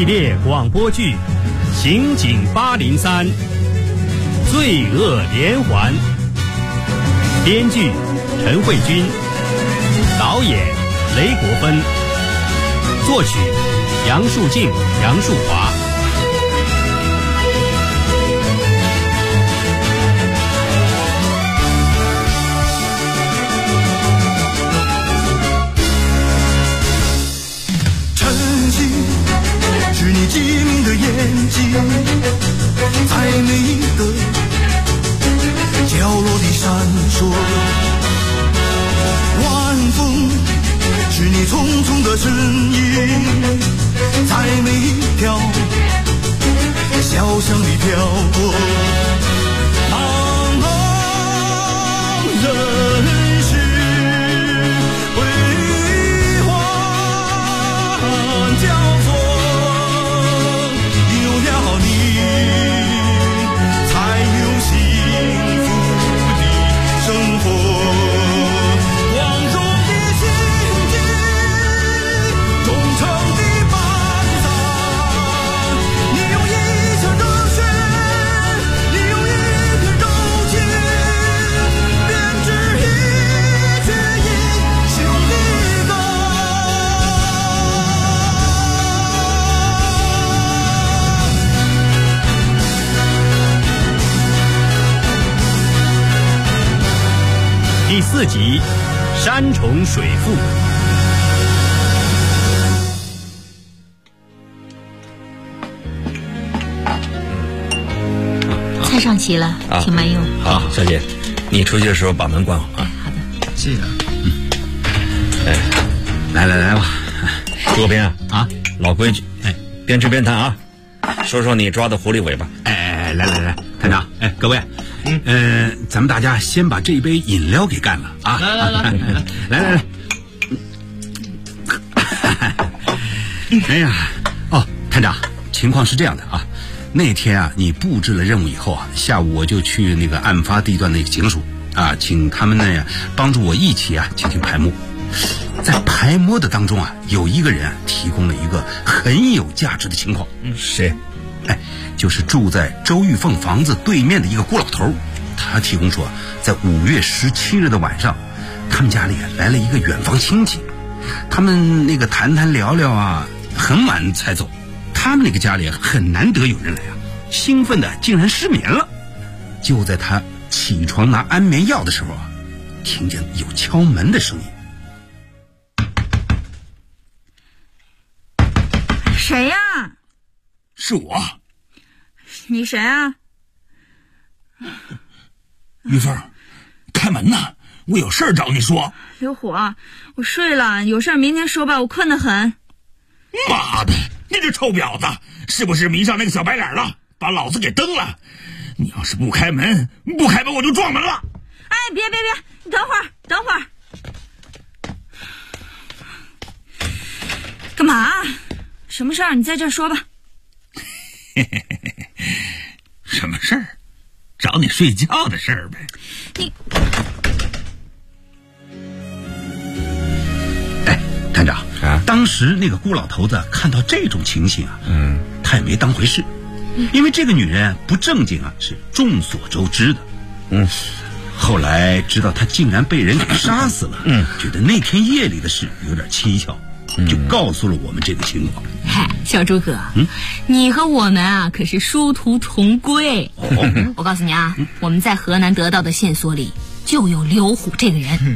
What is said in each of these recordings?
系列广播剧《刑警803》罪恶连环，编剧陈慧君，导演雷国芬，作曲杨树静、杨树华。 是你机敏的眼睛，在每一个角落里闪烁。晚风是你匆匆的身影，在每一条小巷里飘过。茫茫人世辉煌交错。 第4集《山重水复》。 菜上齐了，请慢用。 好，小姐，你出去的时候把门关好啊。 好的， 记得。来吧， 左边啊，老规矩，边吃边谈啊。说说你抓的狐狸尾巴。 来，探长，各位，咱们大家先把这杯饮料给干了啊！来，哎呀，探长，情况是这样的啊，那天啊，你布置了任务以后啊，下午我就去那个案发地段那个警署啊，请他们呢帮助我一起啊进行排摸。在排摸的当中啊，有一个人啊提供了一个很有价值的情况。 谁？ 就是住在周玉凤房子对面的一个孤老头，他提供说，在5月17日的晚上，他们家里来了一个远房亲戚，他们那个谈聊聊啊，很晚才走。他们那个家里很难得有人来啊，兴奋的竟然失眠了。就在他起床拿安眠药的时候啊，听见有敲门的声音。 谁呀？ 是我。 你谁啊？ 玉凤，开门呐，我有事找你说。 刘虎，我睡了，有事明天说吧，我困得很。 妈的，你这臭婊子，是不是迷上那个小白脸了，把老子给蹬了？你要是不开门我就撞门了。 哎，别，你等会儿。干嘛？什么事儿？你在这说吧。 什么事儿？找你睡觉的事儿呗。 你， 探长啊，当时那个孤老头子看到这种情形啊，他也没当回事，因为这个女人不正经啊，是众所周知的。后来知道她竟然被人给杀死了，觉得那天夜里的事有点蹊跷，就告诉了我们这个情况。 嗨，小诸葛，你和我们啊可是殊途同归。我告诉你啊，我们在河南得到的线索里就有刘虎这个人。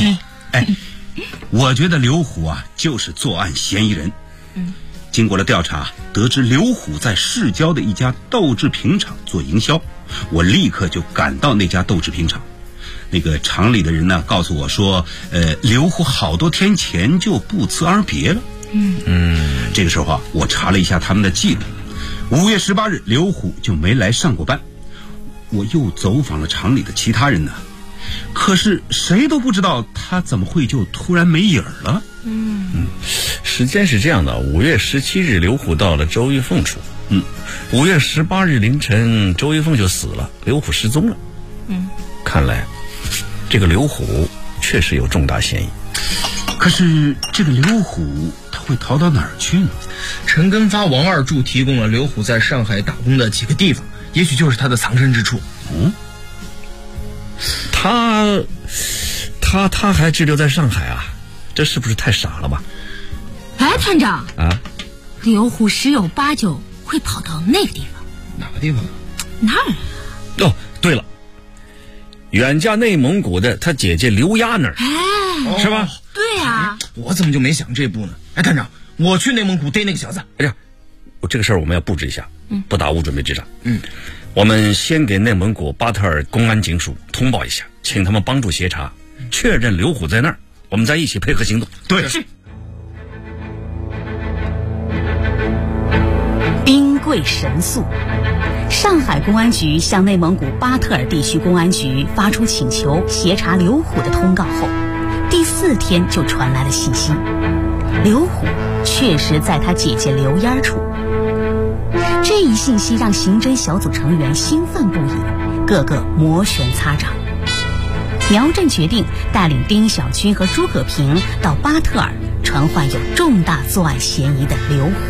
我觉得刘虎啊就是作案嫌疑人。经过了调查，得知刘虎在市郊的一家豆制品厂做营销，我立刻就赶到那家豆制品厂。那个厂里的人呢告诉我说，刘虎好多天前就不辞而别了。这个时候啊，我查了一下他们的记录，5月18日刘虎就没来上过班。我又走访了厂里的其他人呢，可是谁都不知道他怎么会就突然没影儿了。 时间是这样的，5月17日刘虎到了周玉凤处，5月18日凌晨周玉凤就死了，刘虎失踪了。看来这个刘虎确实有重大嫌疑。 可是这个刘虎他会逃到哪儿去呢？ 陈根发、王二柱提供了刘虎在上海打工的几个地方，也许就是他的藏身之处。 他还滞留在上海啊？这是不是太傻了吧？ 哎，团长啊， 刘虎十有八九会跑到那个地方。 哪个地方？ 哪儿？ 哦，对了，远嫁内蒙古的他姐姐刘丫那儿，是吧？ 对呀， 我怎么就没想这步呢？哎，团长，我去内蒙古逮那个小子。 哎呀，这个事儿我们要布置一下，不打无准备之仗。我们先给内蒙古巴特尔公安警署通报一下，请他们帮助协查，确认刘虎在那儿，我们再一起配合行动。 对， 是。 兵贵神速，上海公安局向内蒙古巴特尔地区公安局发出请求协查刘虎的通告后，第4天就传来了信息，刘虎确实在他姐姐刘丫处。这一信息让刑侦小组成员兴奋不已，个个摩拳擦掌。苗震决定带领丁小军和诸葛平到巴特尔传唤有重大作案嫌疑的刘虎。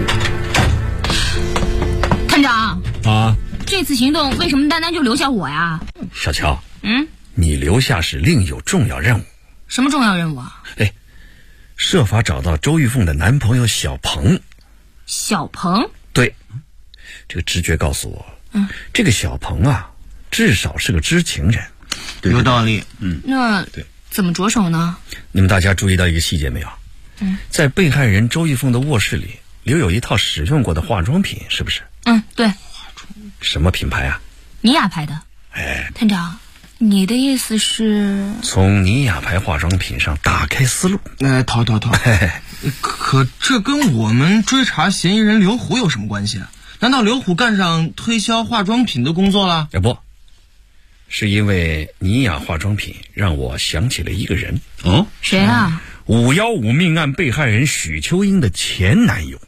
团长啊， 这次行动为什么单单就留下我呀？ 小乔，你留下是另有重要任务。 什么重要任务啊？ 设法找到周玉凤的男朋友小鹏。 小鹏？ 对，这个直觉告诉我，这个小鹏啊，至少是个知情人。 对， 有道理。 那怎么着手呢？ 你们大家注意到一个细节没有？在被害人周玉凤的卧室里留有一套使用过的化妆品，是不是？ 对。 什么品牌啊？ 尼雅牌的。团长，你的意思是从尼雅牌化妆品上打开思路？ 逃。可这跟我们追查嫌疑人刘虎有什么关系啊？难道刘虎干上推销化妆品的工作了？ 不，是因为尼雅化妆品让我想起了一个人。 谁啊 ？515命案被害人许秋英的前男友。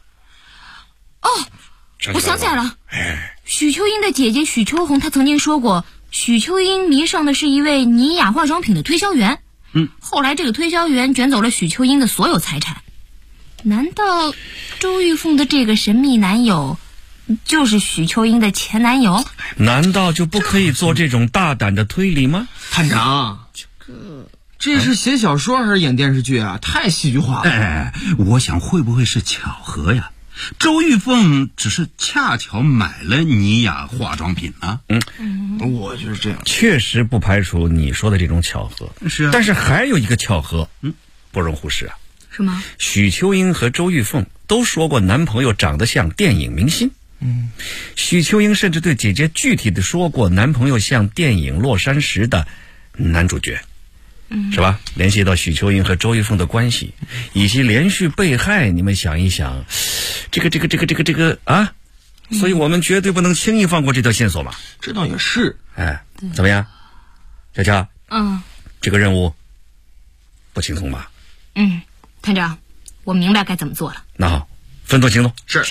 我想起来了。许秋英的姐姐许秋红，她曾经说过，许秋英迷上的是一位尼雅化妆品的推销员。后来这个推销员卷走了许秋英的所有财产。难道周玉凤的这个神秘男友就是许秋英的前男友？ 难道就不可以做这种大胆的推理吗？ 探长，这是写小说还是演电视剧啊？太戏剧化了。 我想会不会是巧合呀？周玉凤只是恰巧买了尼雅化妆品啊。 我就是这样。 确实不排除你说的这种巧合。 是啊。 但是还有一个巧合，不容忽视啊。 什么？ 许秋英和周玉凤都说过男朋友长得像电影明星。许秋英甚至对姐姐具体的说过男朋友像电影《洛杉矶》的男主角。是吧？联系到许秋英和周玉凤的关系，以及连续被害，你们想一想，这个啊，所以我们绝对不能轻易放过这条线索嘛。 这倒也是。 怎么样，佳佳？这个任务不轻松吧？ 团长，我明白该怎么做了。 那好，分头行动。 是。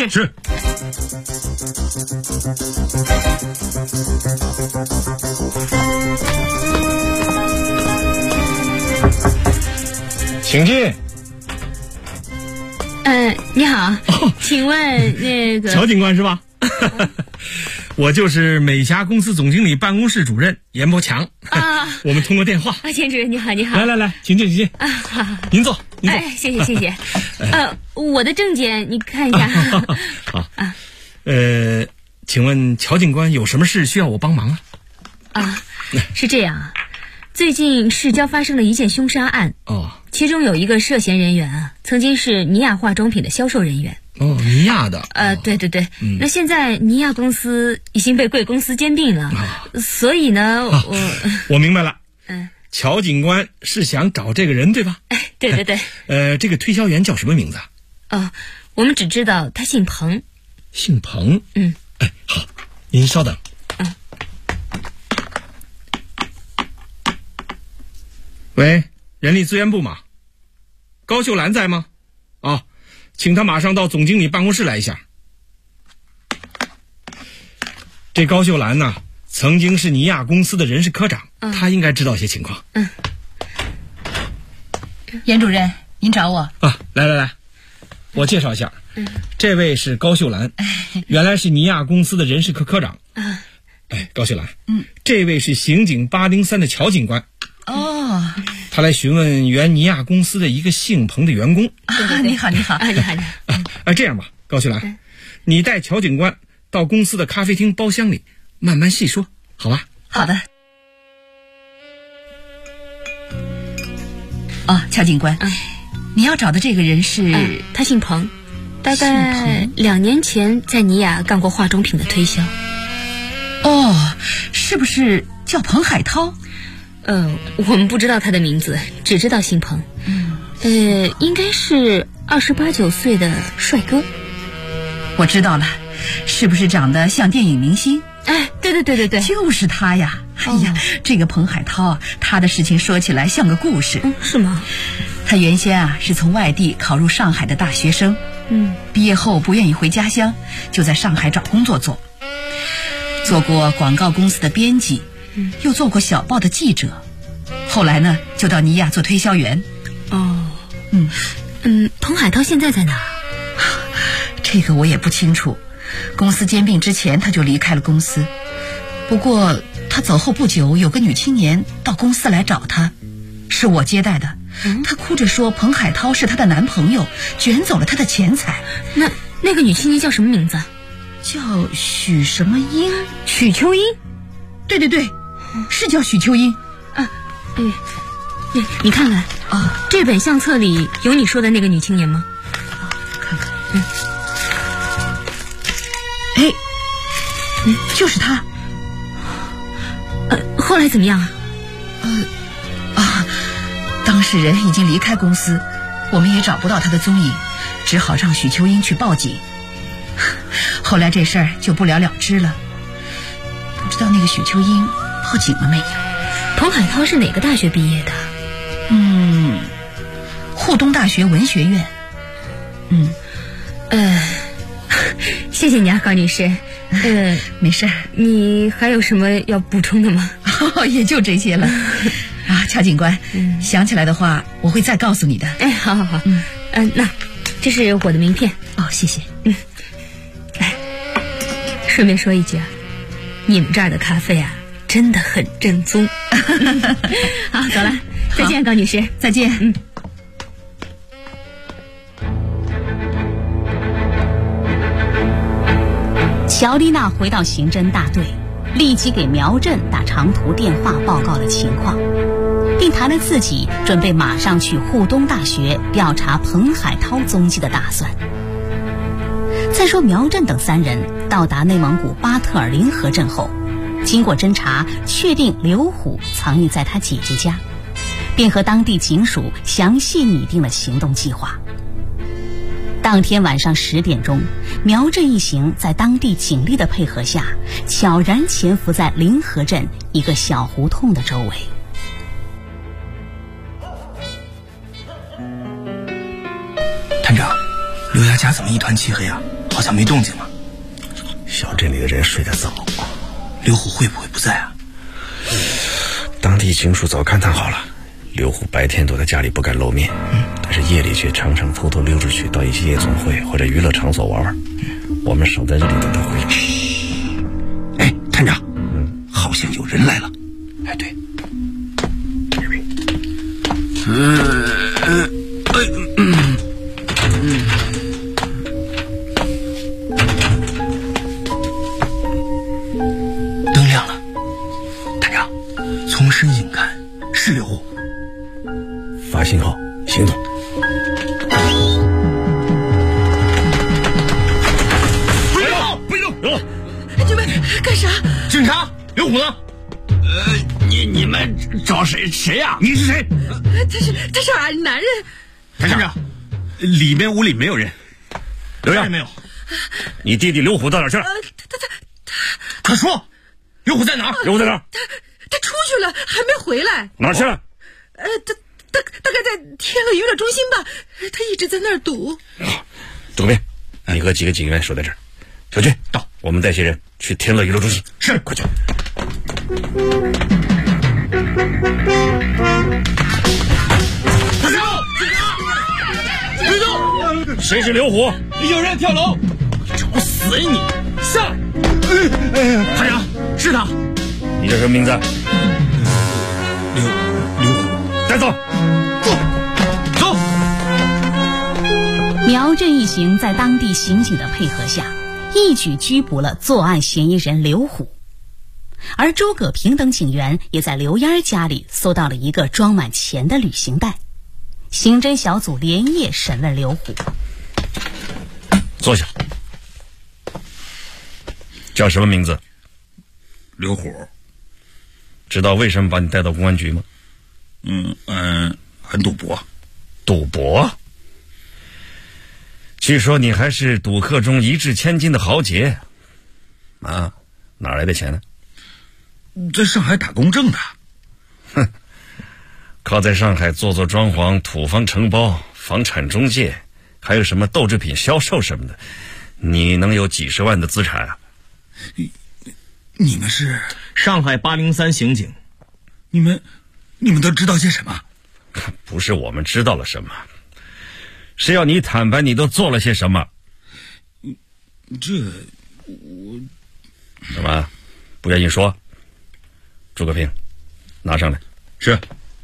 请进。 你好，请问那个乔警官是吧？我就是美霞公司总经理办公室主任严伯强啊。我们通过电话。 钱主任你好，你好。 来，请进。您坐。 谢谢。我的证件你看一下。 好啊。请问乔警官有什么事需要我帮忙啊？ 是这样啊，最近市郊发生了一件凶杀案。其中有一个涉嫌人员啊，曾经是尼雅化妆品的销售人员。 尼雅的。 对。那现在尼雅公司已经被贵公司兼并了，所以呢， 我明白了。乔警官是想找这个人对吧？ 对。 这个推销员叫什么名字啊？ 我们只知道他姓彭。 姓彭？好，您稍等。喂，人力资源部吗？高秀兰在吗？请他马上到总经理办公室来一下。这高秀兰呢，曾经是尼亚公司的人事科长，他应该知道些情况。 严主任， 您找我啊？来，我介绍一下，这位是高秀兰，原来是尼亚公司的人事科科长。高秀兰，这位是刑警803的乔警官。 哦， 他来询问原尼亚公司的一个姓彭的员工。 你好。 这样吧，高秀兰，你带乔警官到公司的咖啡厅包厢里慢慢细说，好吧？ 好的。乔警官，你要找的这个人是？ 他姓彭，大概2年前在尼亚干过化妆品的推销。 是不是叫彭海涛？ 我们不知道他的名字，只知道姓彭。应该是28、29岁的帅哥。 我知道了，是不是长得像电影明星？对，就是他呀！这个彭海涛，他的事情说起来像个故事。 是吗？ 他原先是从外地考入上海的大学生，毕业后不愿意回家乡，就在上海找工作做过广告公司的编辑，又做过小报的记者，后来呢就到尼亚做推销员。 彭海涛现在在哪？ 这个我也不清楚，公司兼并之前他就离开了公司，不过他走后不久，有个女青年到公司来找他，是我接待的。他哭着说彭海涛是他的男朋友，卷走了他的钱财。 那个女青年叫什么名字？ 叫许什么英？ 许秋英？ 对，是叫许秋英。 你看看这本相册里有你说的那个女青年吗？ 看看。就是她。 后来怎么样啊？ 当事人已经离开公司，我们也找不到她的踪影，只好让许秋英去报警。后来这事儿就不了了之了。不知道那个许秋英报警了没有？ 彭海涛是哪个大学毕业的？ 沪东大学文学院。 谢谢你啊，高女士。 没事。 你还有什么要补充的吗？ 也就这些了。乔警官，想起来的话我会再告诉你的。 好。那这是我的名片。 谢谢。 顺便说一句啊，你们这儿的咖啡啊真的很正宗。好，走了，再见，高女士。 再见。乔丽娜回到刑侦大队，立即给苗震打长途电话报告了情况，并谈了自己准备马上去沪东大学调查彭海涛踪迹的打算。再说苗震等3人到达内蒙古巴特尔林河镇后，经过侦查确定刘虎藏匿在他姐姐家，便和当地警署详细拟定了行动计划。当天晚上10点钟，苗震一行在当地警力的配合下，悄然潜伏在临河镇一个小胡同的周围。 探长，刘家家怎么一团漆黑啊？好像没动静吗？ 小镇里的人睡得早。 刘虎会不会不在啊？ 当地警署早勘探好了，刘虎白天躲在家里不敢露面，但是夜里却常常偷偷溜出去到一些夜总会或者娱乐场所玩玩。我们守在这里等他回来。 探长，好像有人来了。 对。灯亮了，探长，从身影看是刘虎。 发信号，行动。 不许动！ 你们干啥？ 警察，刘虎呢？你们找谁呀？你是谁？ 他是俺男人。 探长，里面屋里没有人， 刘亮没有。你弟弟刘虎到哪儿去了？ 快说，刘虎在哪儿？ 刘虎在哪儿？ 他出去了，还没回来。 哪儿去了？ 大概在天乐娱乐中心吧，他一直在那儿堵。 周边，你和几个警员守在这儿。小军到，我们带些人去天乐娱乐中心。 是， 快去。 快走！警察！ 谁是刘虎？ 有人跳楼！找死你！下来！排长，是他。 你叫什么名字？ 刘虎。 带走。 走。 苗振一行在当地刑警的配合下，一举拘捕了作案嫌疑人刘虎。而诸葛平等警员也在刘烟家里搜到了一个装满钱的旅行袋。刑侦小组连夜审问刘虎。 坐下。叫什么名字？ 刘虎。 知道为什么把你带到公安局吗？ 很赌博。 赌博？据说你还是赌客中一掷千金的豪杰啊！哪来的钱呢？ 在上海打工挣的。 哼，靠在上海做装潢、土方承包、房产中介，还有什么斗制品销售什么的，你能有几十万的资产啊？ 你们是上海803刑警。 你们都知道些什么？ 不是我们知道了什么，是要你坦白你都做了些什么。什么？不愿意说？诸葛平，拿上来。 是。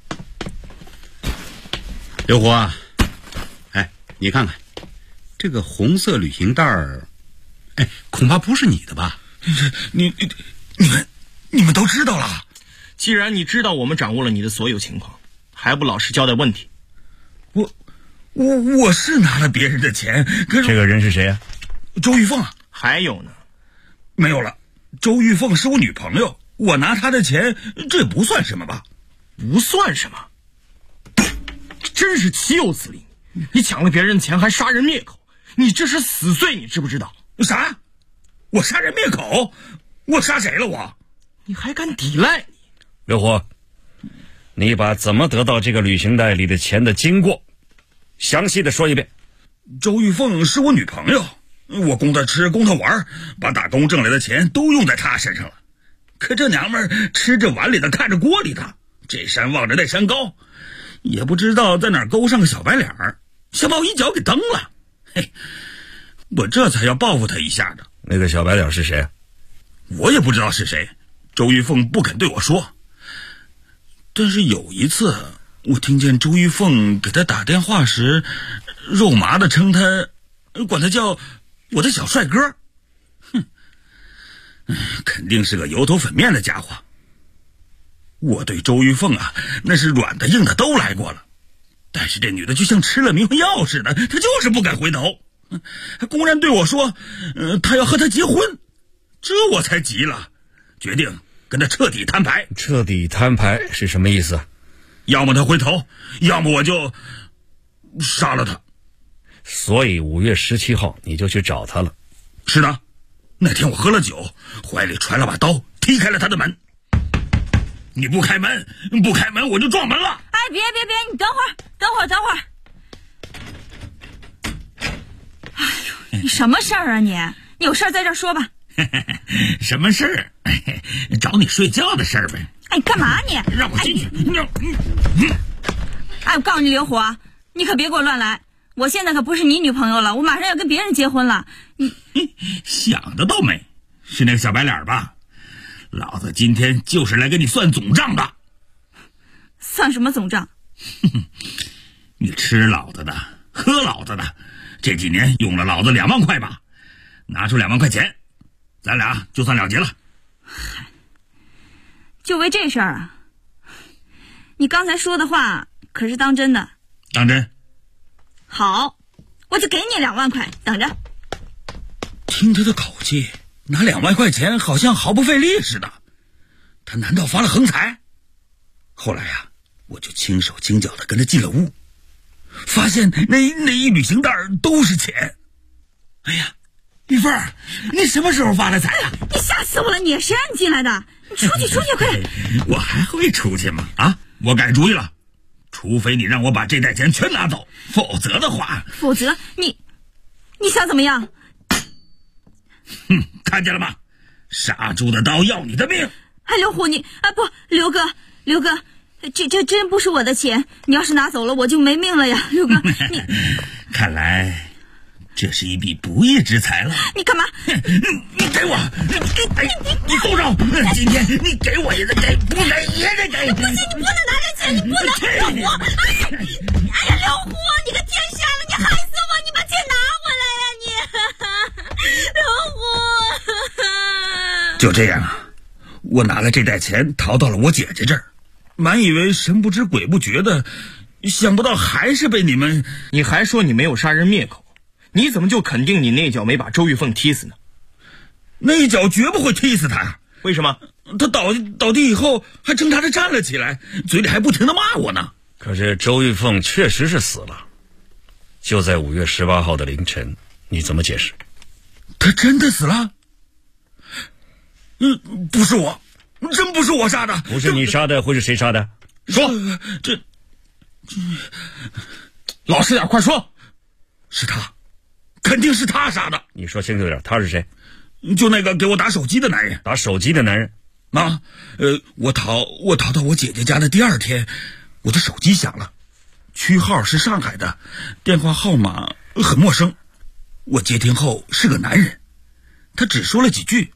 刘虎啊，你看看这个红色旅行袋儿，恐怕不是你的吧？你们都知道了。 既然你知道我们掌握了你的所有情况，还不老实交代问题？ 我是拿了别人的钱，可是这个人是谁啊？ 周玉凤。 还有呢？ 没有了。周玉凤是我女朋友，我拿她的钱，这不算什么吧？ 不算什么？真是岂有此理！你抢了别人的钱还杀人灭口，你这是死罪，你知不知道？ 啥？我杀人灭口？我杀谁了我？ 你还敢抵赖？ 刘虎，你把怎么得到这个旅行袋里的钱的经过详细的说一遍。 周玉凤是我女朋友，我供她吃供她玩，把打工挣来的钱都用在她身上了。可这娘们儿吃着碗里的看着锅里的，这山望着那山高，也不知道在哪儿勾上个小白脸儿，想把我一脚给蹬了。嘿，我这才要报复她一下的。 那个小白脸是谁？ 我也不知道是谁，周玉凤不肯对我说。但是有一次我听见周玉凤给他打电话时肉麻的称他，管他叫我的小帅哥。肯定是个油头粉面的家伙。我对周玉凤啊，那是软的硬的都来过了，但是这女的就像吃了迷魂药似的，她就是不敢回头，还公然对我说她要和他结婚。这我才急了，决定跟他彻底摊牌。 彻底摊牌是什么意思？ 要么他回头，要么我就杀了他。 所以5月17号你就去找他了？ 是的，那天我喝了酒，怀里揣了把刀，踢开了他的门。你不开门，我就撞门了。 别，你等会儿。哎呦，你什么事儿啊你有事儿在这儿说吧。 什么事儿？找你睡觉的事儿呗。 干嘛你？ 让我进去。 我告诉你刘虎，你可别给我乱来，我现在可不是你女朋友了，我马上要跟别人结婚了。你想得到美，是那个小白脸吧？老子今天就是来跟你算总账的。 算什么总账？ 你吃老子的，喝老子的，这几年用了老子2万块吧？拿出2万块钱，咱俩就算了结了。 就为这事儿啊？你刚才说的话可是当真的？ 当真。 好，我就给你2万块，等着。 听他的口气，拿2万块钱好像毫不费力似的，他难道发了横财？后来啊，我就轻手轻脚的跟他进了屋，发现那一旅行袋都是钱。哎呀，玉凤，你什么时候发的财啊？ 你吓死我了！你谁让你进来的？你出去，快点！ 我还会出去吗？啊，我改主意了，除非你让我把这袋钱全拿走，否则的话…… 否则你想怎么样？ 看见了吗？杀猪的刀要你的命！ 刘虎，刘哥，这真不是我的钱，你要是拿走了，我就没命了呀，刘哥。你看来这是一笔不义之财了。 你干嘛？ 你给我！你住手！今天你给我也得给，不给也得给。 不行，你不能拿这钱，你不能！刘虎，哎呀，刘虎，你个天杀了！你害死我！你把钱拿回来呀，你！刘虎， 就这样啊，我拿了这袋钱逃到了我姐姐这儿，满以为神不知鬼不觉的，想不到还是被你们。 你还说你没有杀人灭口，你怎么就肯定你那脚没把周玉凤踢死呢？ 那一脚绝不会踢死他呀！ 为什么？ 他倒地以后还挣扎着站了起来，嘴里还不停地骂我呢。 可是周玉凤确实是死了，就在5月18号的凌晨，你怎么解释？ 他真的死了？不是我，真不是我杀的。 不是你杀的，会是谁杀的？说。 这老实点，快说。 是他，肯定是他杀的。 你说清楚点，他是谁？ 就那个给我打手机的男人。 打手机的男人？ 啊，我逃到我姐姐家的第2天，我的手机响了，区号是上海的，电话号码很陌生。我接听后是个男人，他只说了几句，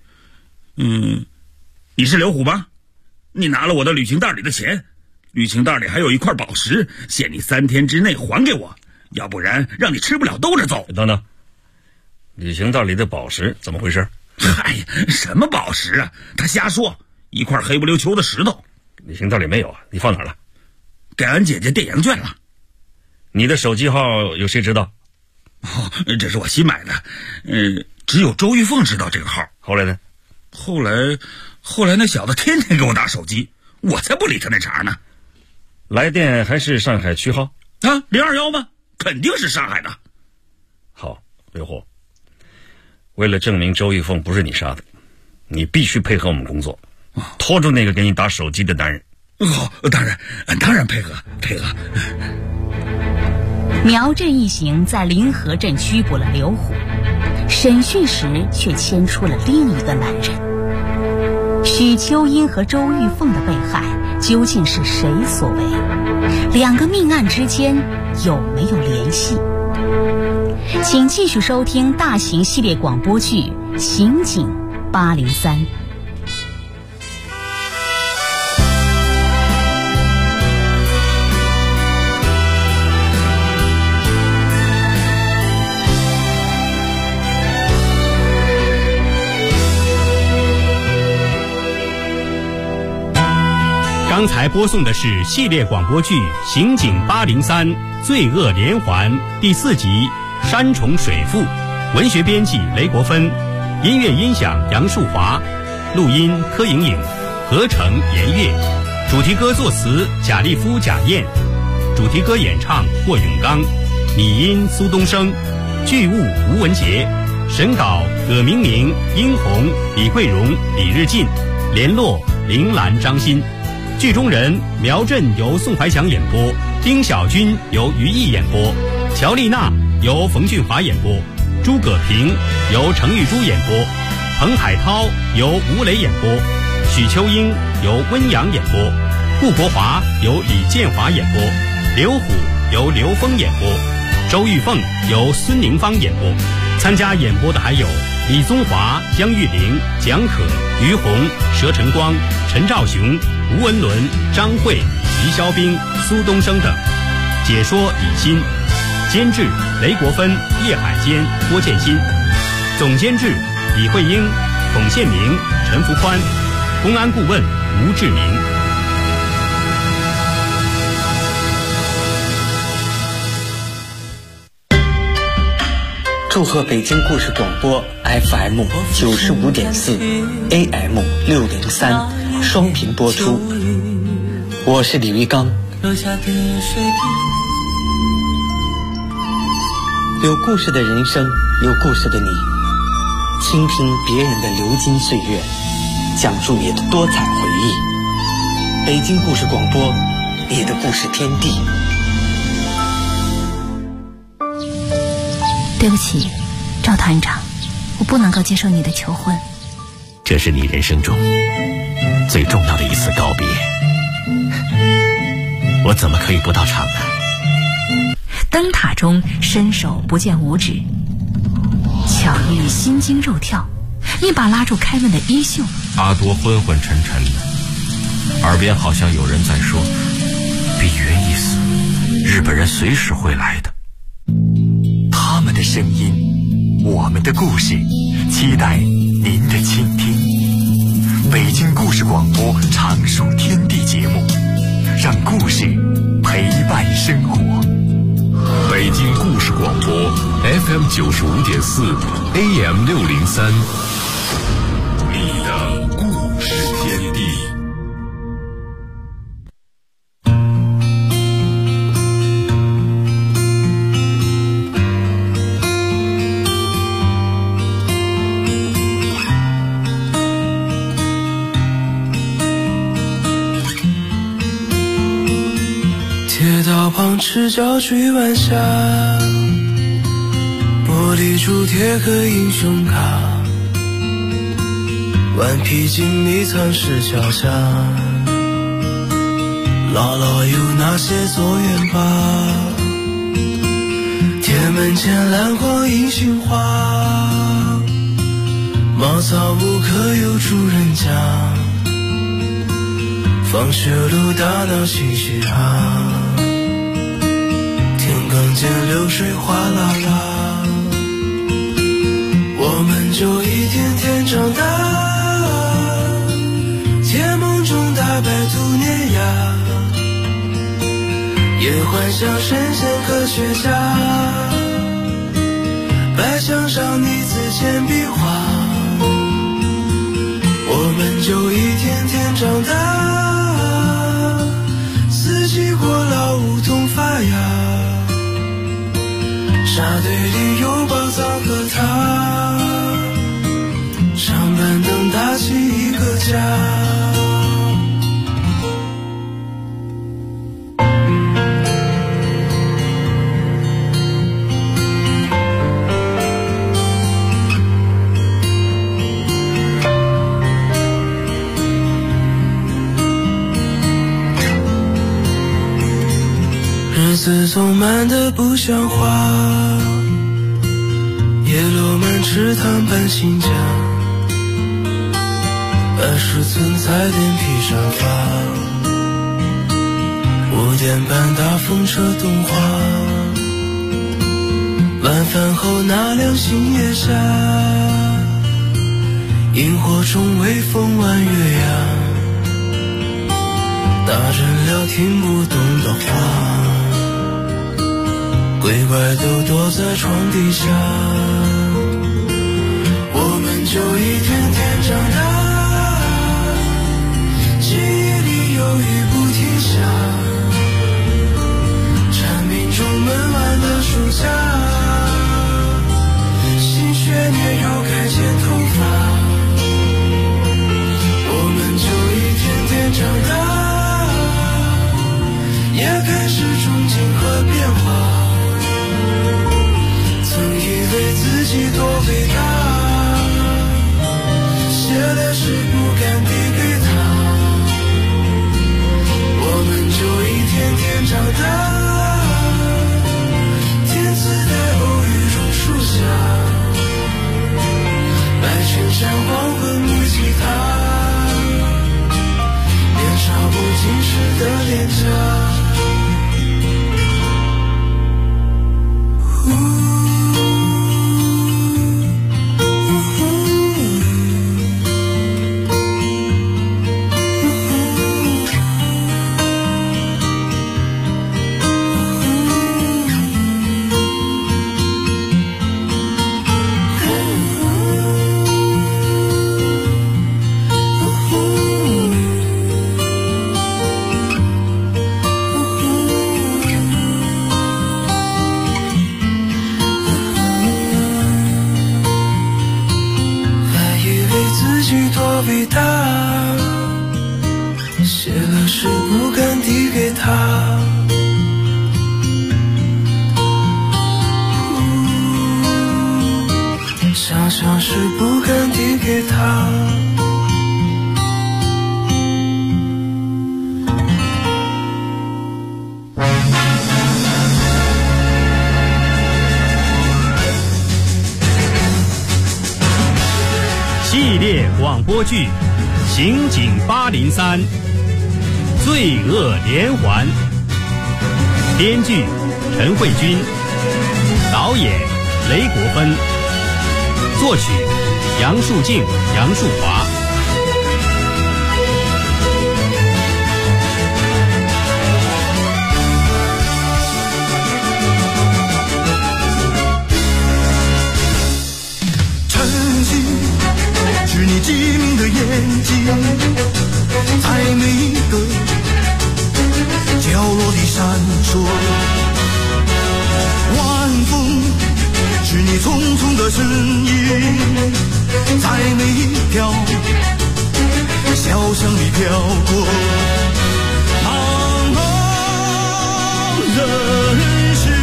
你是刘虎吧？你拿了我的旅行袋里的钱，旅行袋里还有一块宝石，限你3天之内还给我，要不然让你吃不了兜着走。 等等，旅行袋里的宝石怎么回事？ 嗨，什么宝石啊？他瞎说，一块黑不溜秋的石头。 旅行袋里没有啊？你放哪儿了？ 给俺姐姐电羊圈了。 你的手机号有谁知道？ 这是我新买的，只有周玉凤知道这个号。 后来呢？ 后来那小子天天给我打手机，我才不理他那茬呢。 来电还是上海区号啊？021吗？肯定是上海的。 好，刘虎，为了证明周玉凤不是你杀的，你必须配合我们工作，拖住那个给你打手机的男人。 好，当然配合。 苗振一行在临河镇拘捕了刘虎，审讯时却牵出了另一个男人。许秋英和周玉凤的被害究竟是谁所为？两个命案之间有没有联系？请继续收听大型系列广播剧《刑警803》。 刚才播送的是系列广播剧《刑警803罪恶连环》第4集《山重水复》，文学编辑雷国芬，音乐音响杨树华，录音柯莹莹，合成严月，主题歌作词贾立夫、贾燕，主题歌演唱霍永刚，拟音苏东升，剧务吴文杰，审稿葛明明、殷红、李桂荣、李日进，联络铃兰、张欣。剧中人苗振由宋怀祥演播，丁小军由于毅演播，乔丽娜由冯俊华演播，诸葛平由程玉珠演播，彭海涛由吴磊演播，许秋英由温阳演播，顾国华由李建华演播，刘虎由刘峰演播，周玉凤由孙宁芳演播。参加演播的还有李宗华、江玉玲、蒋可、于红、佘晨光、陈兆雄、吴文伦、张慧、齐肖兵、苏东升等。解说李欣，监制雷国芬、叶海坚、郭建新，总监制李慧英、孔宪明、陈福宽，公安顾问吴志明。 祝贺北京故事广播 FM 95.4 AM 603双频播出，我是李玉刚。有故事的人生，有故事的你，倾听别人的流金岁月，讲述你的多彩回忆。北京故事广播，你的故事天地。 对不起，赵团长，我不能够接受你的求婚。 这是你人生中最重要的一次告别，我怎么可以不到场呢？ 灯塔中伸手不见五指， 巧玉心惊肉跳，一把拉住凯文的衣袖。 阿多昏昏沉沉的，耳边好像有人在说：比云一死，日本人随时会来的。 他们的声音，我们的故事，期待您的倾听。北京故事广播常熟天地节目，让故事陪伴生活。 北京故事广播 FM 95.4 AM 603，你的故事天地。 铁道旁赤脚追晚霞，玻璃珠贴个英雄卡，顽皮筋迷藏石桥下，姥姥有那些作业吧。铁门前蓝黄银杏花，茅草屋可有主人家，放学路打闹嘻嘻哈，刚见流水哗啦啦，我们就一天天长大，甜梦中大白兔碾压，也幻想神仙科学家，白墙上泥字铅笔画，我们就一天天长大，四季过老梧桐发芽，沙堆里有宝藏和他，长板凳搭起一个家。日子总慢得不像话，叶落满池塘搬新家，20寸彩电披上发，5点半大风车动画，晚饭后那辆星夜下，萤火虫微风弯月牙，大人聊听不懂的话，鬼怪都躲在床底下，我们就一天天长大，记忆里有雨不停下，蝉鸣中闷完的暑假，新学年又该剪头发，我们就一天天长大，也开始憧憬和变化，以为自己多伟大，写的诗不敢递给他，我们就一天天长大，天自带偶遇榕树下，白衬衫黄昏木吉他，年少不经事的脸颊。伟大，写了诗不敢递给他，想想诗不敢递给他， 系列广播剧《刑警803》罪恶连环，编剧陈慧君，导演雷国芬，作曲杨树静、杨树华。 是你机灵的眼睛，在每一个角落里闪烁。晚风是你匆匆的身影，在每一条小巷里飘过。茫茫人世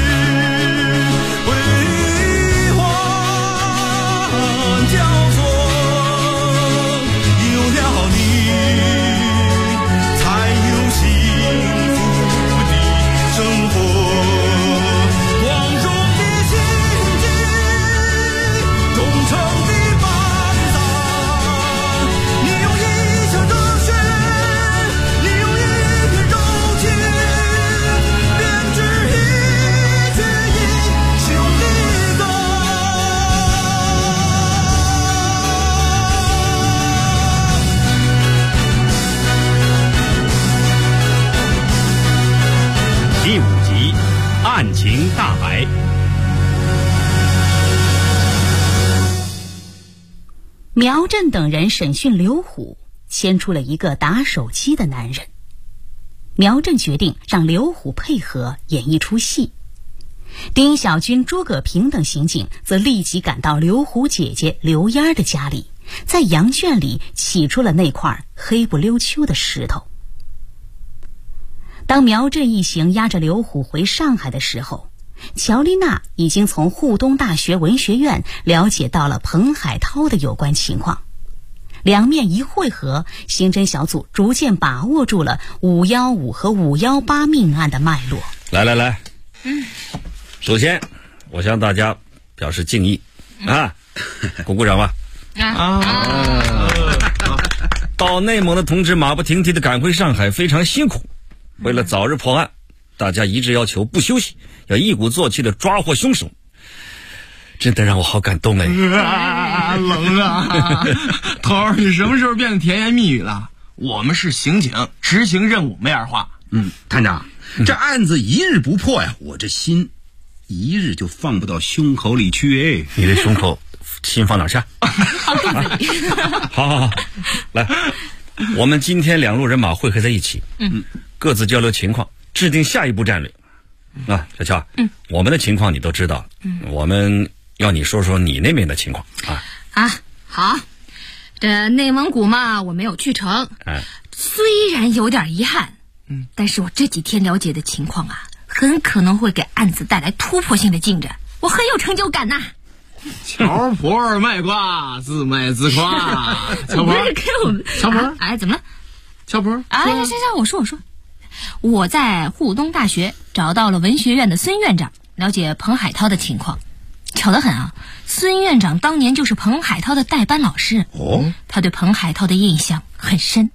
辉煌交错。 第5集案情大白。 苗振等人审讯刘虎，牵出了一个打手机的男人。苗振决定让刘虎配合演绎出戏。丁小军、诸葛平等刑警则立即赶到刘虎姐姐刘烟的家里，在羊圈里起出了那块黑不溜秋的石头。当苗振一行押着刘虎回上海的时候，乔丽娜已经从沪东大学文学院了解到了彭海涛的有关情况。两面一会合，刑侦小组逐渐把握住了515和518命案的脉络。 来，首先我向大家表示敬意啊，鼓掌吧。到内蒙的同志马不停蹄地赶回上海，非常辛苦。为了早日破案，大家一致要求不休息，要一鼓作气地抓获凶手，真的让我好感动哎！ 冷啊，头儿，你什么时候变得甜言蜜语了？我们是刑警，执行任务没二话。 探长，这案子一日不破呀，我这心一日就放不到胸口里去哎。 你的胸口心放哪儿去？好，来，我们今天2路人马汇合在一起，各自交流情况，制定下一步战略。小乔，我们的情况你都知道，我们要你说说你那边的情况好，这内蒙古嘛，我没有去成，虽然有点遗憾，但是我这几天了解的情况啊，很可能会给案子带来突破性的进展，我很有成就感呐。 乔婆卖瓜，自卖自夸。乔婆，乔婆， 怎么了？ 乔婆， 行，我说，我在沪东大学找到了文学院的孙院长，了解彭海涛的情况。巧得很啊，孙院长当年就是彭海涛的代班老师，他对彭海涛的印象很深。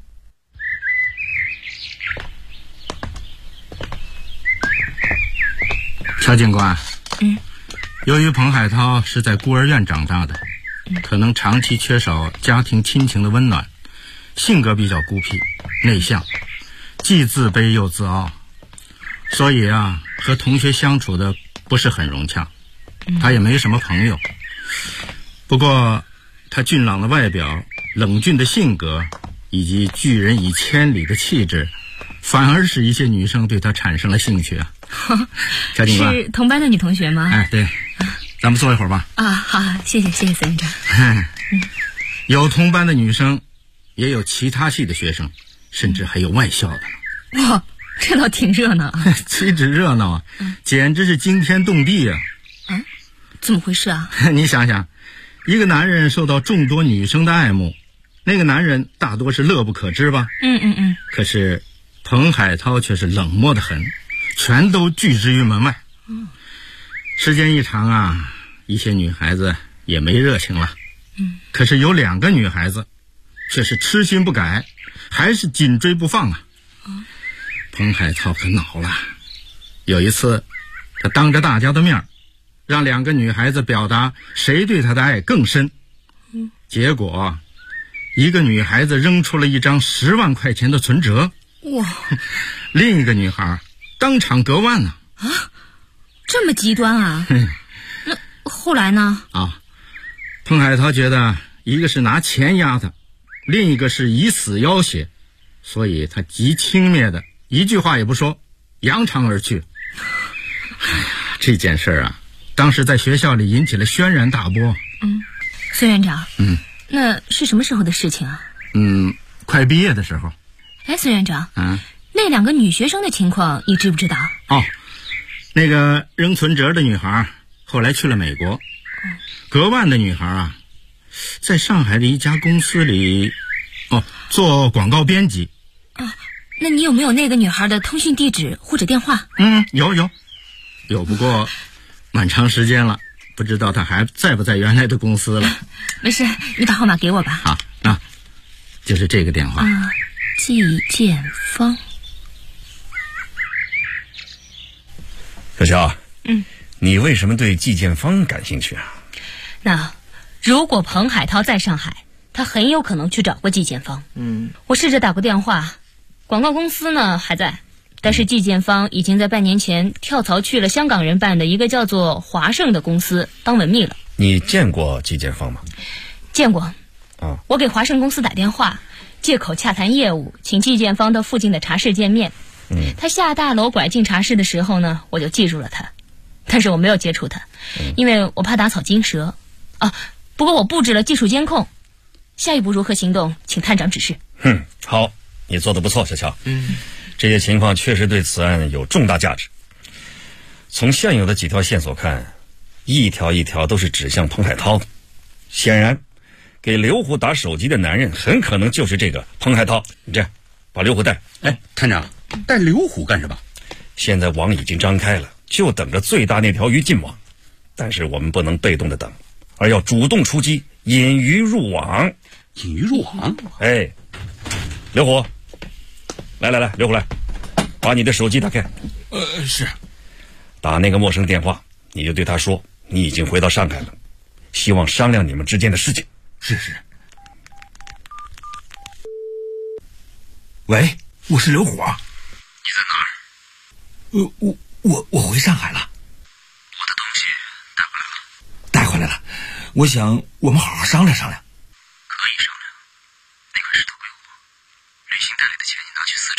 乔警官，由于彭海涛是在孤儿院长大的，可能长期缺少家庭亲情的温暖，性格比较孤僻内向，既自卑又自傲，所以和同学相处的不是很融洽，他也没什么朋友。不过他俊朗的外表、冷峻的性格以及拒人以千里的气质，反而使一些女生对他产生了兴趣。乔警官， 是同班的女同学吗？ 对，咱们坐一会儿吧。 好，谢谢孙院长。 有同班的女生，也有其他系的学生，甚至还有外校的呢。哇，这倒挺热闹。 岂止热闹简直是惊天动地啊！ 怎么回事啊？ 你想想，一个男人受到众多女生的爱慕，那个男人大多是乐不可支吧？可是彭海涛却是冷漠的很，全都拒之于门外。时间一长一些女孩子也没热情了。 可是有2个女孩子却是痴心不改，还是紧追不放啊。彭海涛可恼了。有一次他当着大家的面让2个女孩子表达谁对他的爱更深，结果一个女孩子扔出了一张10万块钱的存折， 哇！ 另一个女孩当场割腕呢。 啊，这么极端啊！那后来呢？ 彭海涛觉得一个是拿钱压他，另一个是以死要挟，所以他极轻蔑的一句话也不说，扬长而去。这件事啊，当时在学校里引起了轩然大波。 孙院长，那是什么时候的事情啊？ 快毕业的时候。 哎，孙院长，那2个女学生的情况你知不知道？ 那个扔存折的女孩后来去了美国，割腕的女孩啊，在上海的一家公司里做广告编辑。 那你有没有那个女孩的通讯地址或者电话？ 有，不过蛮长时间了，不知道她还在不在原来的公司了。 没事，你把号码给我吧。 好，就是这个电话。 季建芳。 小乔，你为什么对季建芳感兴趣啊？ 那如果彭海涛在上海，他很有可能去找过季建芳。我试着打过电话，广告公司呢还在，但是季建芳已经在半年前跳槽去了香港人办的一个叫做华盛的公司当文秘了。 你见过季建芳吗？ 见过。我给华盛公司打电话，借口洽谈业务，请季建芳到附近的茶室见面。他下大楼拐进茶室的时候呢，我就记住了他，但是我没有接触他，因为我怕打草惊蛇。不过我布置了技术监控，下一步如何行动，请探长指示。 好，你做得不错，小乔。这些情况确实对此案有重大价值。从现有的几条线索看，一条一条都是指向彭海涛的。显然，给刘虎打手机的男人很可能就是这个彭海涛。你这样，把刘虎带。 探长，带刘虎干什么？ 现在网已经张开了，就等着最大那条鱼进网。但是我们不能被动的等，而要主动出击，引鱼入网。 引鱼入网？ 刘虎，来，刘虎来，把你的手机打开。 是。 打那个陌生电话，你就对他说你已经回到上海了，希望商量你们之间的事情。 是。 喂，我是刘虎。你在哪儿？ 我回上海了。 我的东西带回来了。我想我们好好商量商量。 可以商量。那块石头给我，旅行袋里的钱你拿去4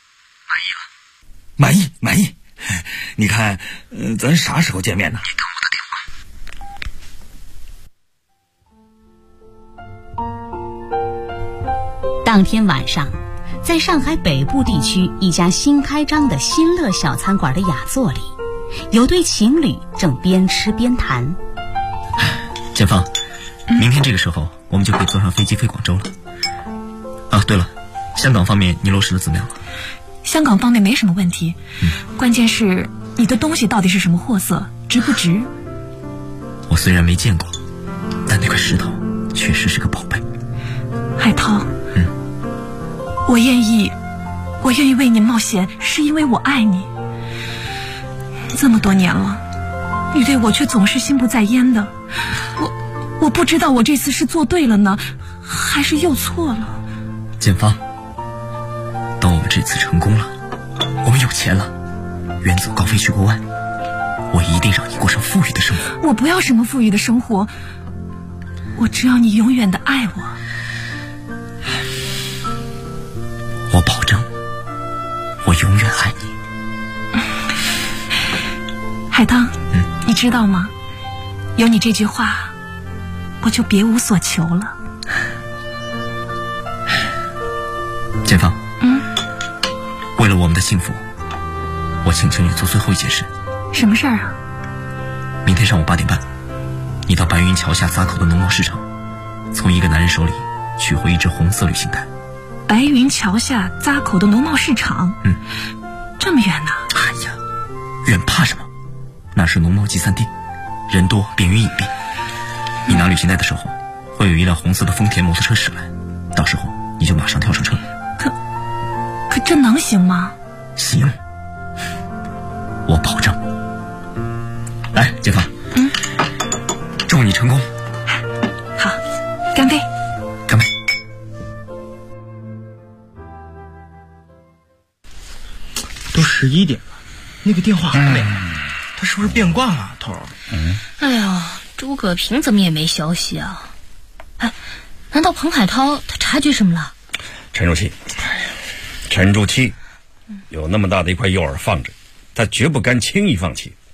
成，满意了？ 满意。你看，咱啥时候见面呢？ 你等我的电话。当天晚上，在上海北部地区一家新开张的新乐小餐馆的雅座里，有对情侣正边吃边谈。 建芳，明天这个时候我们就可以坐上飞机飞广州了。对了，香港方面你落实的怎么样了？ 香港方面没什么问题，关键是你的东西到底是什么货色，值不值？ 我虽然没见过，但那块石头确实是个宝贝。 海涛，我愿意为你冒险，是因为我爱你。这么多年了，你对我却总是心不在焉的。我不知道我这次是做对了呢，还是又错了。 建芳，等我们这次成功了，我们有钱了，远走高飞去国外，我一定让你过上富裕的生活。 我不要什么富裕的生活，我只要你永远的爱我。 我保证，我永远爱你。 海涛，你知道吗？有你这句话，我就别无所求了。 建芳，为了我们的幸福，我请求你做最后一件事。 什么事儿啊？ 明天上午8点半，你到白云桥下垭口的农贸市场，从一个男人手里取回一只红色旅行袋。 白云桥下垭口的农贸市场？这么远呢？ 哎呀，远怕什么？那是农贸集散地，人多便于隐蔽。你拿旅行袋的时候， 会有一辆红色的丰田摩托车驶来，到时候你就马上跳上车。 可这能行吗？ 行，我保证。来，建芳，祝你成功。 好，干杯！ 干杯！ 都11点了，那个电话还没来，他是不是变卦了，头儿？ 哎呀，诸葛平怎么也没消息啊？哎，难道彭海涛他察觉什么了？ 沉住气，沉住气，有那么大的一块诱饵放着，他绝不甘轻易放弃。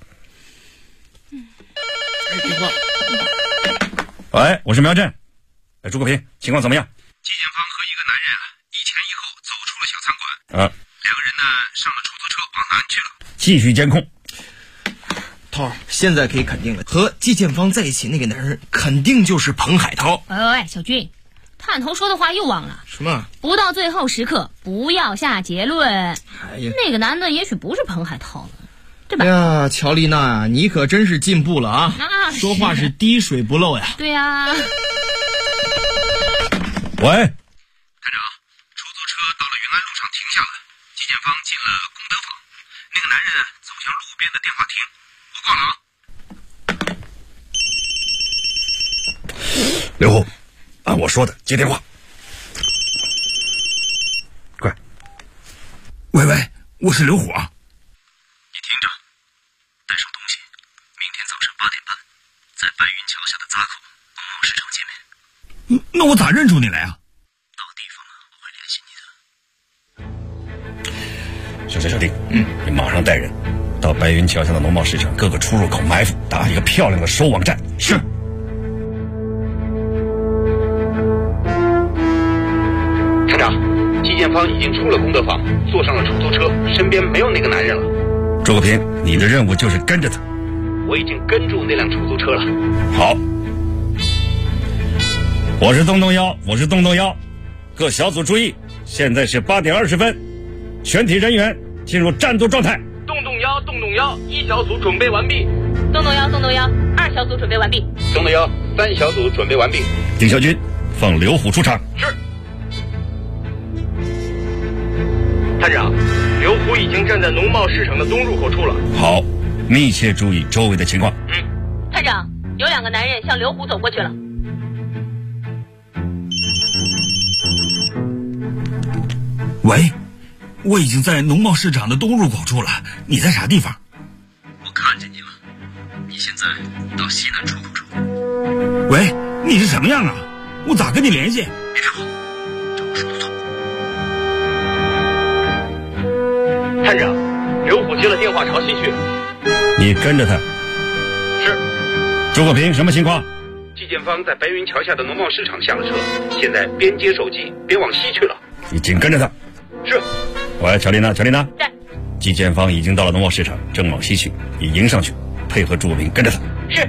电话。 喂，我是苗震。朱国平，情况怎么样？ 季建芳和一个男人一前一后走出了小餐馆。两个人呢上了出租车往南去了。 继续监控。 涛儿，现在可以肯定了，和季建芳在一起那个男人肯定就是彭海涛。 喂，小军，探头说的话又忘了。 什么？ 不到最后时刻，不要下结论。 哎呀， 那个男的也许不是彭海涛了。对吧？ 哎呀，乔丽娜，你可真是进步了啊！说话是滴水不漏呀。 对呀。 喂， 探长，出租车到了云南路上停下了，季建芳进了功德坊，那个男人走向路边的电话亭。我挂了啊。 刘虎，按我说的接电话。快。 喂，我是刘虎啊。 听着，带上东西，明天早上8点半，在白云桥下的闸口农贸市场见面。 那我咋认出你来啊？ 到地方我会联系你的。 小弟，你马上带人到白云桥下的农贸市场各个出入口埋伏，打一个漂亮的收网战。 是。 探长，季建芳已经出了功德坊，坐上了出租车，身边没有那个男人了。 朱国平，你的任务就是跟着他。 我已经跟住那辆出租车了。 好，我是洞洞幺，各小组注意，现在是8点20分，全体人员进入战斗状态。 洞洞幺，1小组准备完毕。 洞洞幺，2小组准备完毕。 洞洞幺，3小组准备完毕。 丁小军，放刘虎出场。 是。探长，刘虎已经站在农贸市场的东入口处了。 好，密切注意周围的情况。 探长，有2个男人向刘虎走过去了。 喂，我已经在农贸市场的东入口处了，你在啥地方？ 我看见你了，你现在到西南出口处。 喂，你是什么样啊？我咋跟你联系？ 别看我，找我说的错。 探长，刘虎接了电话朝西去。 你跟着他。 是。 朱国平，什么情况？ 季建芳在白云桥下的农贸市场下了车，现在边接手机边往西去了。 你紧跟着他。 是。 喂，乔丽娜。 在。 季建芳已经到了农贸市场，正往西去，你迎上去，配合朱国平跟着他。 是。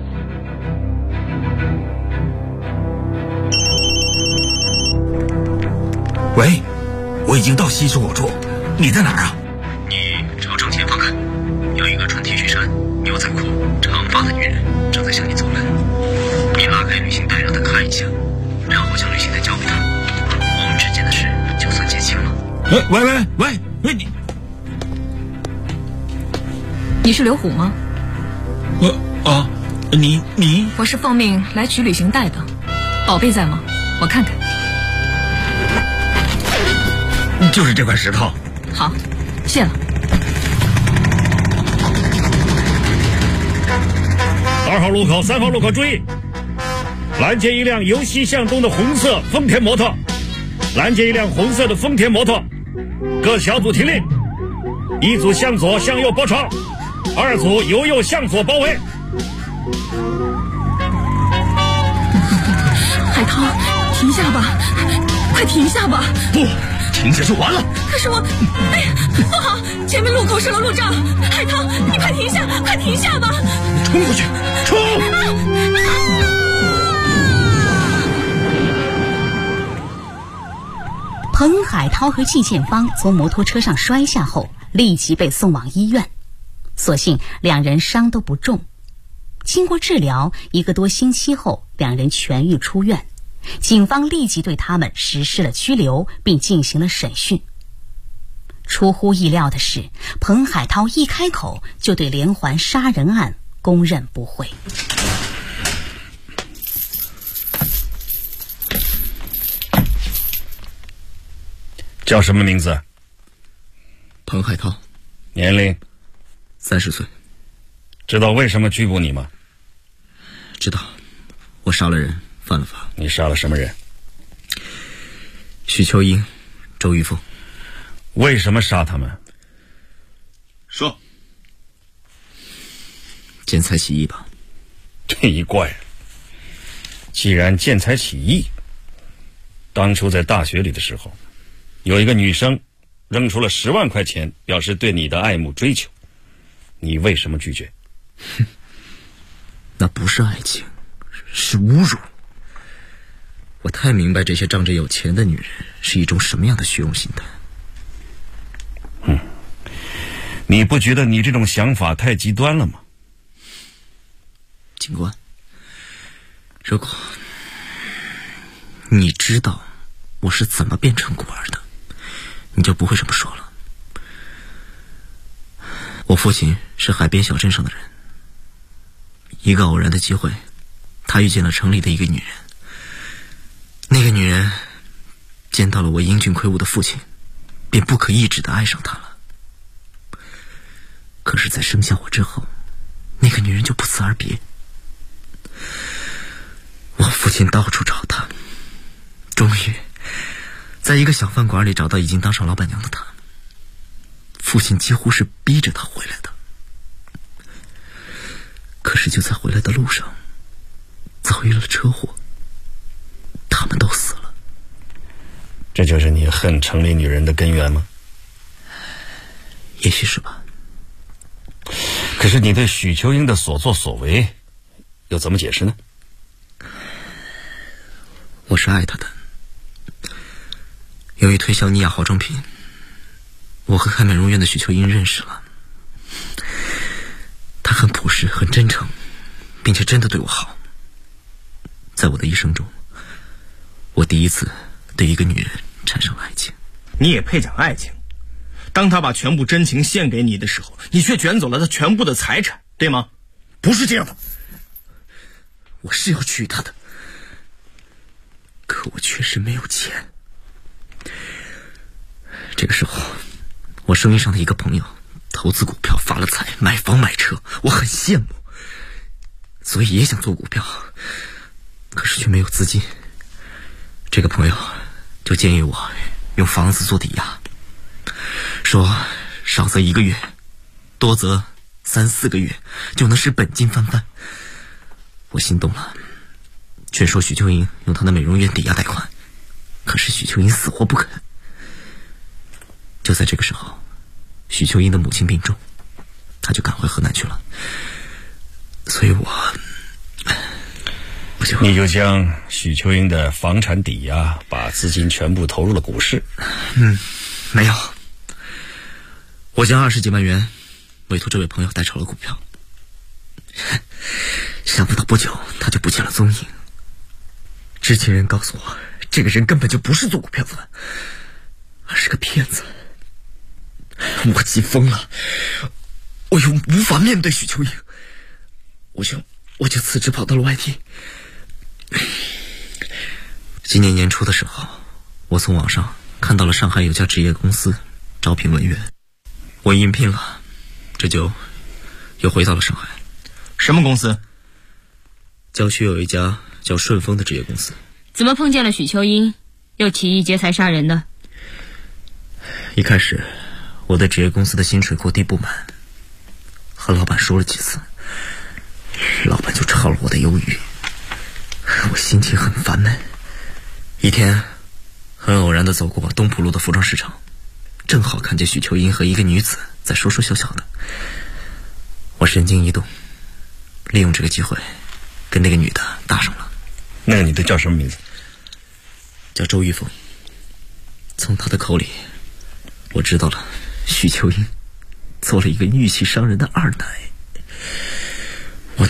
喂，我已经到西出口处，你在哪儿啊？ 你朝正前方看，有一个穿 T 恤衫、牛仔裤、长发的女人正在向你走来。你拉开旅行袋让她看一下，然后将旅行袋交给她，我们之间的事就算结清了。 喂， 你是刘虎吗？ 你？ 我是奉命来取旅行袋的，宝贝在吗？我看看。 就是这块石头。 好，谢了。 2号路口、3号路口注意，拦截一辆由西向东的红色丰田摩托，拦截一辆红色的丰田摩托，各小组听令，1组向左向右包抄，2组由右向左包围。 海涛，停下吧，快停下吧！ 不，停下就完了。 可是我，哎呀，不好，前面路口设了路障，海涛，你快停下，快停下吧！ 冲过去，冲！ 彭海涛和季建芳从摩托车上摔下后，立即被送往医院。所幸2人伤都不重。 经过治疗1个多星期后，2人痊愈出院。警方立即对他们实施了拘留，并进行了审讯。出乎意料的是，彭海涛一开口就对连环杀人案供认不讳。 叫什么名字？ 彭海涛。 年龄 ？30岁。 知道为什么拘捕你吗？ 知道，我杀了人，犯了法。 你杀了什么人？ 许秋英、周玉凤。 为什么杀他们？ 说。 见财起意吧。 这一怪了。既然见财起意，当初在大学里的时候，有一个女生扔出了10万块钱，表示对你的爱慕追求，你为什么拒绝？ 那不是爱情，是侮辱。我太明白这些仗着有钱的女人是一种什么样的虚荣心态。 你不觉得你这种想法太极端了吗？ 警官，如果你知道我是怎么变成孤儿的，你就不会这么说了。我父亲是海边小镇上的人，一个偶然的机会，他遇见了城里的一个女人。那个女人见到了我英俊魁梧的父亲，便不可抑制地爱上他了。可是在生下我之后，那个女人就不辞而别。我父亲到处找她，终于在一个小饭馆里找到已经当上老板娘的她。父亲几乎是逼着她回来的。可是就在回来的路上，遭遇了车祸，他们都死了。 这就是你恨城里女人的根源吗？ 也许是吧。 可是你对许秋英的所作所为又怎么解释呢？ 我是爱她的。由于推销妮雅化妆品，我和开美容院的许秋英认识了。她很朴实，很真诚，并且真的对我好。在我的一生中，我第一次对一个女人产生了爱情。 你也配讲爱情？当他把全部真情献给你的时候，你却卷走了他全部的财产，对吗？ 不是这样的。我是要娶她的，可我确实没有钱。这个时候，我生意上的一个朋友投资股票发了财，买房买车，我很羡慕，所以也想做股票，可是却没有资金。这个朋友就建议我用房子做抵押，说少则1个月，多则3、4个月就能使本金翻番。我心动了，劝说许秋英用她的美容院抵押贷款，可是许秋英死活不肯。就在这个时候，许秋英的母亲病重，她就赶回河南去了，所以你就将许秋英的房产抵押，把资金全部投入了股市。 没有，我将20几万元委托这位朋友代炒了股票，想不到不久他就不见了踪影。知情人告诉我，这个人根本就不是做股票的，而是个骗子。我急疯了，我又无法面对许秋英，我就辞职跑到了外地。今年年初的时候，我从网上看到了上海有家职业公司招聘文员，我应聘了，这就又回到了上海。 什么公司？ 郊区有一家叫顺丰的职业公司。 怎么碰见了许秋英，又起义劫财杀人的？ 一开始我对职业公司的薪水过低不满，和老板说了几次，老板就炒了我的鱿鱼，我心情很烦闷。一天很偶然地走过东浦路的服装市场，正好看见许秋英和一个女子在说说笑笑的。我神经一动，利用这个机会跟那个女的搭上了。 那个女的叫什么名字？ 叫周玉凤。从她的口里我知道了许秋英做了一个玉器商人的二奶。我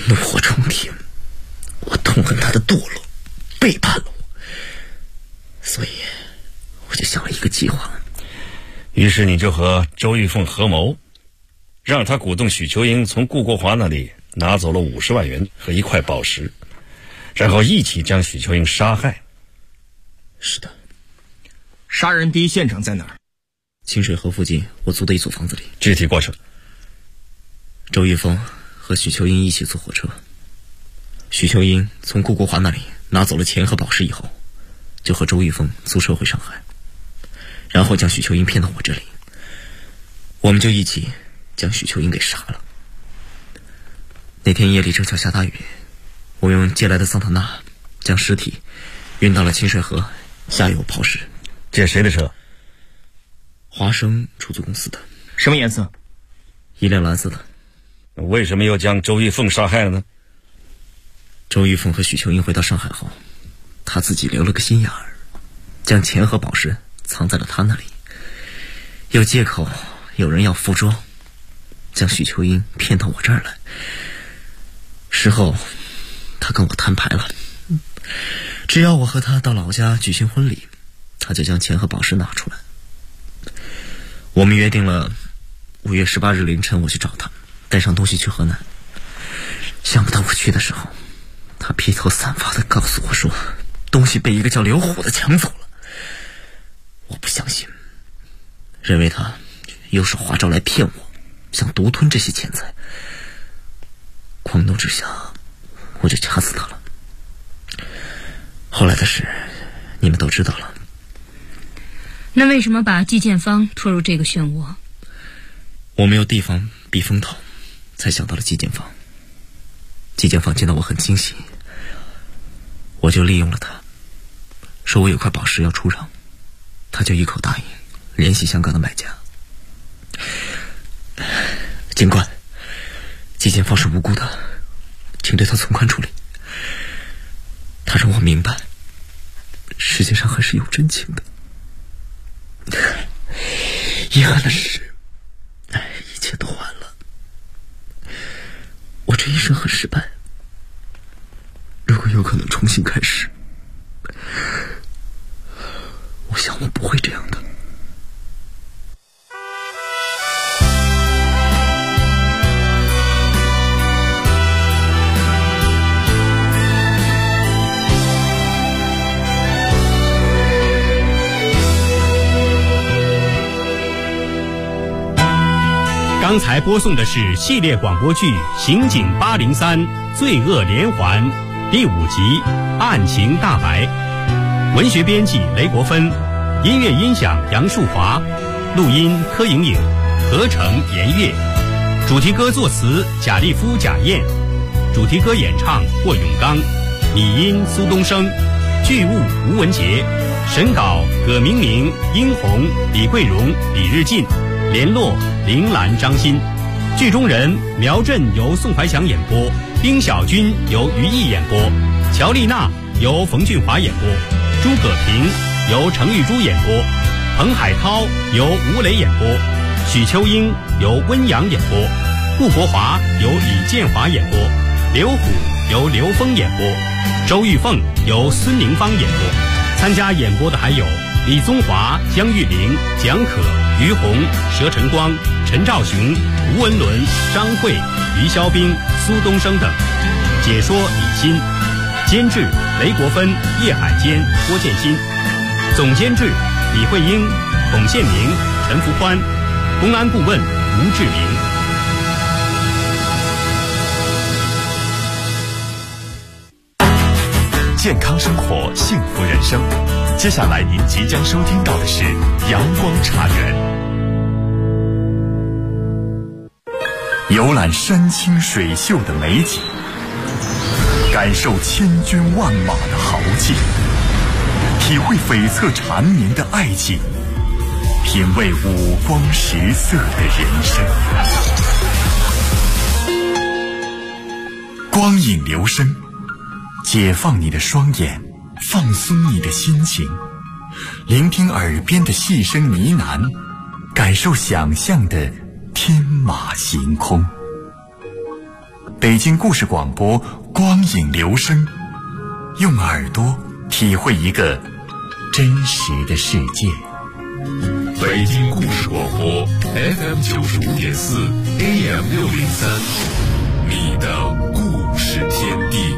怒火冲天，我痛恨他的堕落，背叛了我，所以我就想了一个计划。 于是你就和周玉凤合谋，让他鼓动许秋英从顾国华那里拿走了50万元和1块宝石，然后一起将许秋英杀害。 是的。 杀人第一现场在哪儿？ 清水河附近我租的一所房子里。 具体过程？ 周玉凤和许秋英一起坐火车，许秋英从顾国华那里拿走了钱和宝石以后，就和周玉凤租车回上海，然后将许秋英骗到我这里，我们就一起将许秋英给杀了。那天夜里正巧下大雨，我用借来的桑塔纳将尸体运到了清水河下游抛尸。 借谁的车？ 华生出租公司的。 什么颜色？ 一辆蓝色的。 为什么又将周玉凤杀害了呢？ 周玉凤和许秋英回到上海后，他自己留了个心眼儿，将钱和宝石藏在了他那里，又借口有人要付庄，将许秋英骗到我这儿来。事后他跟我摊牌了，只要我和他到老家举行婚礼，他就将钱和宝石拿出来。我们约定了5月18日凌晨我去找他，带上东西去河南。想不到我去的时候，他披头散发地告诉我说东西被一个叫刘虎的抢走了。我不相信，认为他又是花招来骗我，想独吞这些钱财。狂怒之下，我就掐死他了。后来的事你们都知道了。 那为什么把季建芳拖入这个漩涡？ 我没有地方避风头，才想到了季建芳。季建芳见到我很惊喜，我就利用了他，说我有块宝石要出让，他就一口答应联系香港的买家。警官，季建芳是无辜的，请对他从宽处理。他让我明白，世界上还是有真情的。遗憾的是，一切都晚了。我这一生很失败，如果有可能重新开始，我想我不会这样的。 刚才播送的是系列广播剧《刑警803罪恶连环》第5集《案情大白》，文学编辑雷国芬，音乐音响杨树华，录音柯莹莹，合成严月，主题歌作词贾立夫、贾燕，主题歌演唱霍永刚，拟音苏东升，剧务吴文杰，审稿葛明明、殷红、李桂荣、李日进，联络铃兰、张欣。剧中人苗振由宋怀祥演播，丁小军由于毅演播，乔丽娜由冯俊华演播，诸葛平由程玉珠演播，彭海涛由吴磊演播，许秋英由温阳演播，顾国华由李建华演播，刘虎由刘峰演播，周玉凤由孙宁芳演播。参加演播的还有李宗华、江玉玲、蒋可、于红、佘晨光、陈兆雄、吴文伦、张慧、于肖兵、苏东升等。解说李欣，监制雷国芬、叶海坚、郭建新，总监制李慧英、孔宪明、陈福宽，公安顾问吴志明。 健康生活，幸福人生。接下来您即将收听到的是阳光茶园，游览山清水秀的美景，感受千军万马的豪气，体会悱恻缠绵的爱情，品味五光十色的人生。光影留声，解放你的双眼，放松你的心情，聆听耳边的细声呢喃，感受想象的天马行空。 北京故事广播光影留声，用耳朵体会一个真实的世界。 北京故事广播 FM95.4 AM603，你的故事天地。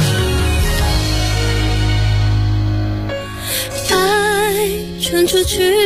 出去